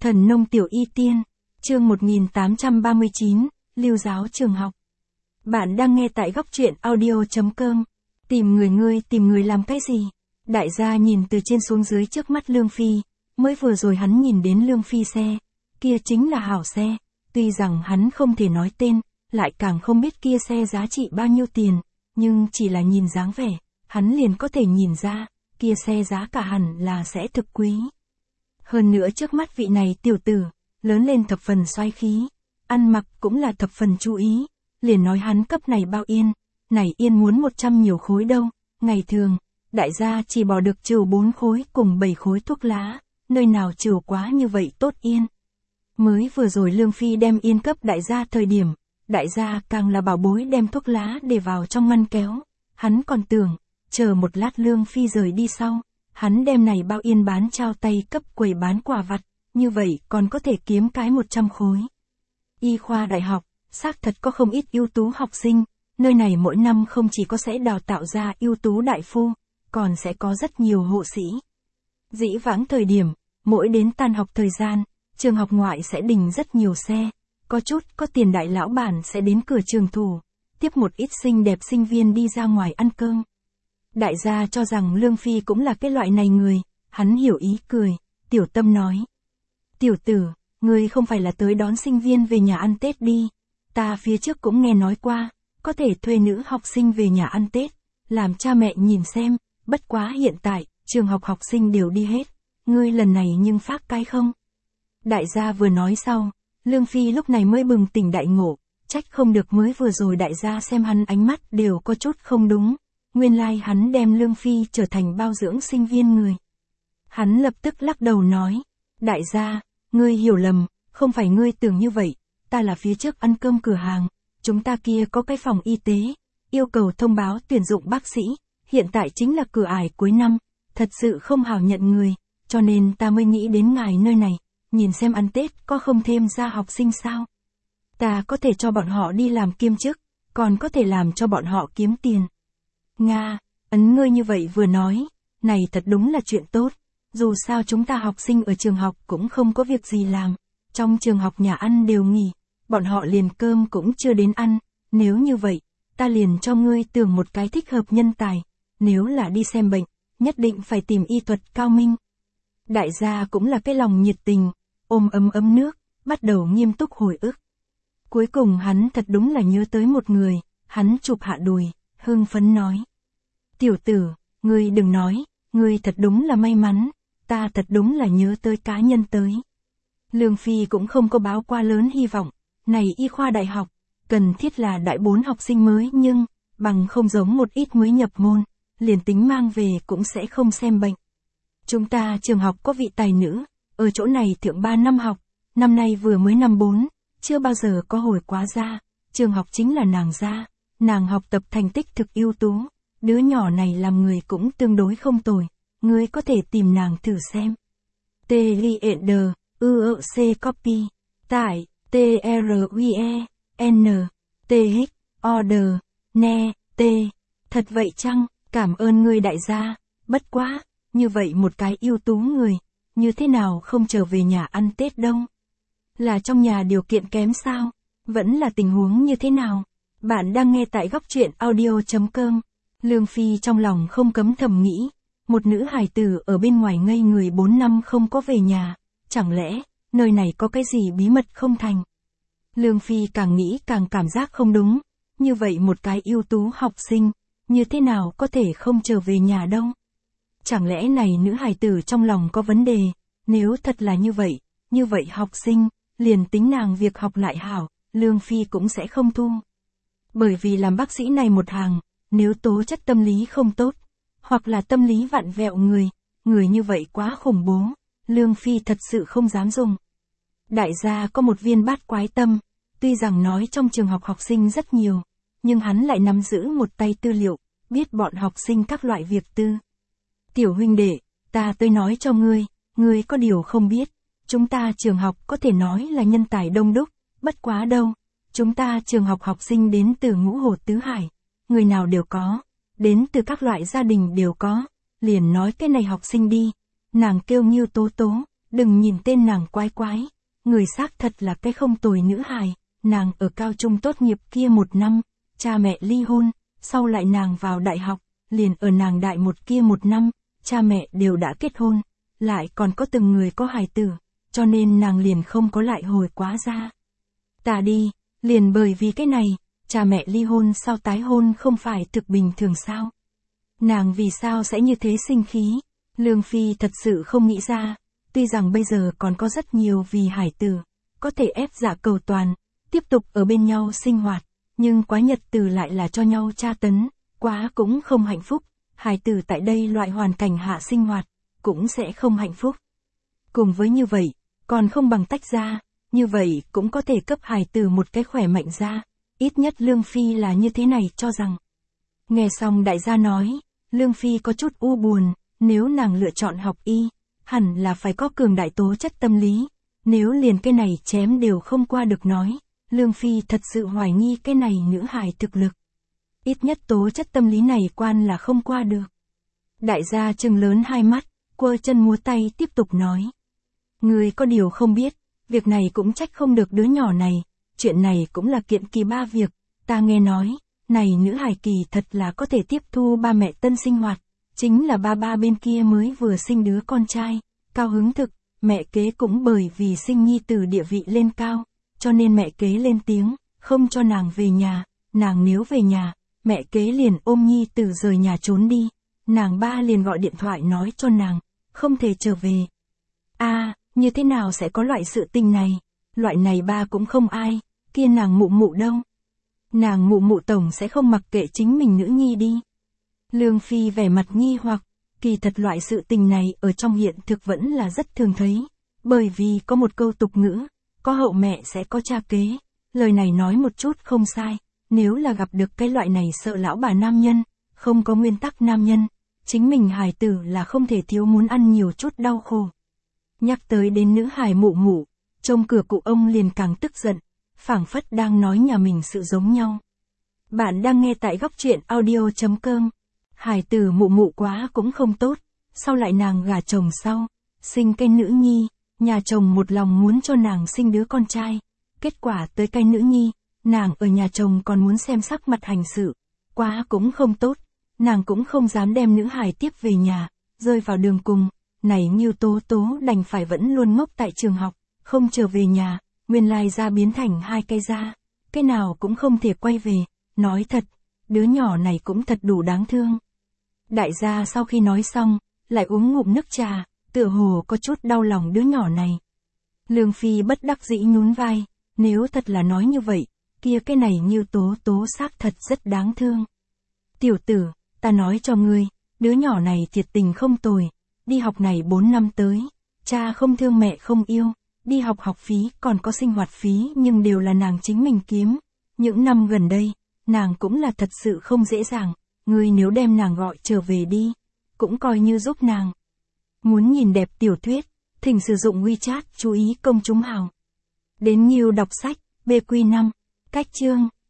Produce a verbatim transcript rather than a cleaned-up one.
Thần nông tiểu y tiên, chương một nghìn tám trăm ba mươi chín, Lưu giáo trường học. Bạn đang nghe tại góc truyện audio chấm com. Tìm người ngươi tìm người làm cái gì? Đại gia nhìn từ trên xuống dưới trước mắt Lương Phi, mới vừa rồi hắn nhìn đến Lương Phi xe, kia chính là hảo xe, tuy rằng hắn không thể nói tên, lại càng không biết kia xe giá trị bao nhiêu tiền, nhưng chỉ là nhìn dáng vẻ, hắn liền có thể nhìn ra, kia xe giá cả hẳn là sẽ thực quý. Hơn nữa trước mắt vị này tiểu tử, lớn lên thập phần xoáy khí, ăn mặc cũng là thập phần chú ý, liền nói hắn cấp này bao yên, này yên muốn một trăm nhiều khối đâu, ngày thường, đại gia chỉ bỏ được trừ bốn khối cùng bảy khối thuốc lá, nơi nào trừ quá như vậy tốt yên. Mới vừa rồi Lương Phi đem yên cấp đại gia thời điểm, đại gia càng là bảo bối đem thuốc lá để vào trong ngăn kéo, hắn còn tưởng, chờ một lát Lương Phi rời đi sau, hắn đem này bao yên bán trao tay cấp quầy bán quà vặt, như vậy còn có thể kiếm cái một trăm khối. Y khoa đại học, xác thật có không ít ưu tú học sinh, nơi này mỗi năm không chỉ có sẽ đào tạo ra ưu tú đại phu, còn sẽ có rất nhiều hộ sĩ. Dĩ vãng thời điểm, mỗi đến tan học thời gian, trường học ngoại sẽ đình rất nhiều xe, có chút có tiền đại lão bản sẽ đến cửa trường thủ, tiếp một ít xinh đẹp sinh viên đi ra ngoài ăn cơm. Đại gia cho rằng Lương Phi cũng là cái loại này người, hắn hiểu ý cười, tiểu tâm nói. Tiểu tử, ngươi không phải là tới đón sinh viên về nhà ăn Tết đi, ta phía trước cũng nghe nói qua, có thể thuê nữ học sinh về nhà ăn Tết, làm cha mẹ nhìn xem, bất quá hiện tại, trường học học sinh đều đi hết, ngươi lần này nhưng phát cái không? Đại gia vừa nói sau, Lương Phi lúc này mới bừng tỉnh đại ngộ, trách không được mới vừa rồi đại gia xem hắn ánh mắt đều có chút không đúng. Nguyên lai like hắn đem Lương Phi trở thành bao dưỡng sinh viên người. Hắn lập tức lắc đầu nói, đại gia, ngươi hiểu lầm, không phải ngươi tưởng như vậy, ta là phía trước ăn cơm cửa hàng, chúng ta kia có cái phòng y tế, yêu cầu thông báo tuyển dụng bác sĩ, hiện tại chính là cửa ải cuối năm, thật sự không hảo nhận người, cho nên ta mới nghĩ đến ngài nơi này, nhìn xem ăn Tết có không thêm ra học sinh sao. Ta có thể cho bọn họ đi làm kiêm chức, còn có thể làm cho bọn họ kiếm tiền. Nga, ấn ngươi như vậy vừa nói, này thật đúng là chuyện tốt, dù sao chúng ta học sinh ở trường học cũng không có việc gì làm, trong trường học nhà ăn đều nghỉ, bọn họ liền cơm cũng chưa đến ăn, nếu như vậy, ta liền cho ngươi tưởng một cái thích hợp nhân tài, nếu là đi xem bệnh, nhất định phải tìm y thuật cao minh. Đại gia cũng là cái lòng nhiệt tình, ôm ấm ấm nước, bắt đầu nghiêm túc hồi ức. Cuối cùng hắn thật đúng là nhớ tới một người, hắn chụp hạ đùi, hưng phấn nói. Tiểu tử, ngươi đừng nói, ngươi thật đúng là may mắn, ta thật đúng là nhớ tới cá nhân tới. Lương Phi cũng không có báo qua lớn hy vọng, này y khoa đại học, cần thiết là đại bốn học sinh mới nhưng, bằng không giống một ít mới nhập môn, liền tính mang về cũng sẽ không xem bệnh. Chúng ta trường học có vị tài nữ, ở chỗ này thượng ba năm học, năm nay vừa mới năm bốn, chưa bao giờ có hồi quá ra, trường học chính là nàng ra, nàng học tập thành tích thực ưu tú. Đứa nhỏ này làm người cũng tương đối không tồi, ngươi có thể tìm nàng thử xem. T L E D, U C copy, tải, T R U E, N, T H, order, ne, T. Thật vậy chăng, cảm ơn ngươi đại gia, bất quá, như vậy một cái ưu tú người, như thế nào không trở về nhà ăn Tết đâu? Là trong nhà điều kiện kém sao? Vẫn là tình huống như thế nào? Bạn đang nghe tại góc truyện audio chấm com. Lương Phi trong lòng không cấm thầm nghĩ, một nữ hài tử ở bên ngoài ngây người bốn năm không có về nhà, chẳng lẽ, nơi này có cái gì bí mật không thành. Lương Phi càng nghĩ càng cảm giác không đúng, như vậy một cái ưu tú học sinh, như thế nào có thể không trở về nhà đâu. Chẳng lẽ này nữ hài tử trong lòng có vấn đề, nếu thật là như vậy, như vậy học sinh, liền tính nàng việc học lại hảo, Lương Phi cũng sẽ không thu. Bởi vì làm bác sĩ này một hàng, nếu tố chất tâm lý không tốt, hoặc là tâm lý vặn vẹo người, người như vậy quá khủng bố, Lương Phi thật sự không dám dùng. Đại gia có một viên bát quái tâm, tuy rằng nói trong trường học học sinh rất nhiều, nhưng hắn lại nắm giữ một tay tư liệu, biết bọn học sinh các loại việc tư. Tiểu huynh đệ, ta tới nói cho ngươi, ngươi có điều không biết, chúng ta trường học có thể nói là nhân tài đông đúc, bất quá đâu, chúng ta trường học học sinh đến từ ngũ hồ tứ hải. Người nào đều có, đến từ các loại gia đình đều có, liền nói cái này học sinh đi, nàng kêu Nghiêu Tố Tố, đừng nhìn tên nàng quái quái, người xác thật là cái không tồi nữ hài, nàng ở cao trung tốt nghiệp kia một năm, cha mẹ ly hôn, sau lại nàng vào đại học, liền ở nàng đại một kia một năm, cha mẹ đều đã kết hôn, lại còn có từng người có hài tử, cho nên nàng liền không có lại hồi quá ra. Ta đi, liền bởi vì cái này, cha mẹ ly hôn sau tái hôn không phải thực bình thường sao? Nàng vì sao sẽ như thế sinh khí? Lương Phi thật sự không nghĩ ra, tuy rằng bây giờ còn có rất nhiều vì hải tử, có thể ép dạ cầu toàn, tiếp tục ở bên nhau sinh hoạt, nhưng quá nhật tử lại là cho nhau tra tấn, quá cũng không hạnh phúc, hải tử tại đây loại hoàn cảnh hạ sinh hoạt, cũng sẽ không hạnh phúc. Cùng với như vậy, còn không bằng tách ra, như vậy cũng có thể cấp hải tử một cái khỏe mạnh ra, ít nhất Lương Phi là như thế này cho rằng. Nghe xong đại gia nói, Lương Phi có chút u buồn, nếu nàng lựa chọn học y, hẳn là phải có cường đại tố chất tâm lý, nếu liền cái này chém đều không qua được nói, Lương Phi thật sự hoài nghi cái này nữ hài thực lực. Ít nhất tố chất tâm lý này quan là không qua được. Đại gia trừng lớn hai mắt, quơ chân múa tay tiếp tục nói. Người có điều không biết, việc này cũng trách không được đứa nhỏ này, chuyện này cũng là kiện kỳ ba việc, ta nghe nói, này nữ hài kỳ thật là có thể tiếp thu ba mẹ tân sinh hoạt, chính là ba ba bên kia mới vừa sinh đứa con trai, cao hứng thực, mẹ kế cũng bởi vì sinh nhi tử địa vị lên cao, cho nên mẹ kế lên tiếng, không cho nàng về nhà, nàng nếu về nhà, mẹ kế liền ôm nhi tử rời nhà trốn đi, nàng ba liền gọi điện thoại nói cho nàng, không thể trở về. A, à, như thế nào sẽ có loại sự tình này, loại này ba cũng không ai, kia nàng mụ mụ đâu. Nàng mụ mụ tổng sẽ không mặc kệ chính mình nữ nhi đi. Lương Phi vẻ mặt nghi hoặc, kỳ thật loại sự tình này ở trong hiện thực vẫn là rất thường thấy, bởi vì có một câu tục ngữ, có hậu mẹ sẽ có cha kế, lời này nói một chút không sai, nếu là gặp được cái loại này sợ lão bà nam nhân, không có nguyên tắc nam nhân, chính mình hài tử là không thể thiếu muốn ăn nhiều chút đau khổ. Nhắc tới đến nữ hài mụ mụ, trông cửa cụ ông liền càng tức giận, phảng phất đang nói nhà mình sự giống nhau. Bạn đang nghe tại góc truyện audio chấm com. Hài tử mụ mụ quá cũng không tốt, sau lại nàng gả chồng sau, sinh cái nữ nhi, nhà chồng một lòng muốn cho nàng sinh đứa con trai, kết quả tới cái nữ nhi, nàng ở nhà chồng còn muốn xem sắc mặt hành sự, quá cũng không tốt, nàng cũng không dám đem nữ hài tiếp về nhà, rơi vào đường cùng, này Ngưu Tố Tố đành phải vẫn luôn ngốc tại trường học, không trở về nhà, nguyên lai ra biến thành hai cây da, cái nào cũng không thể quay về, nói thật, đứa nhỏ này cũng thật đủ đáng thương. Đại gia sau khi nói xong, lại uống ngụm nước trà, tựa hồ có chút đau lòng đứa nhỏ này. Lương Phi bất đắc dĩ nhún vai, nếu thật là nói như vậy, kia cái này Ngưu Tố Tố xác thật rất đáng thương. Tiểu tử, ta nói cho ngươi, đứa nhỏ này thiệt tình không tồi, đi học này bốn năm tới, cha không thương mẹ không yêu, đi học học phí còn có sinh hoạt phí nhưng đều là nàng chính mình kiếm. Những năm gần đây, nàng cũng là thật sự không dễ dàng, ngươi nếu đem nàng gọi trở về đi, cũng coi như giúp nàng. Muốn nhìn đẹp tiểu thuyết, thỉnh sử dụng WeChat chú ý công chúng hào. Đến Nghiêu đọc sách, bê quy năm, cách chương,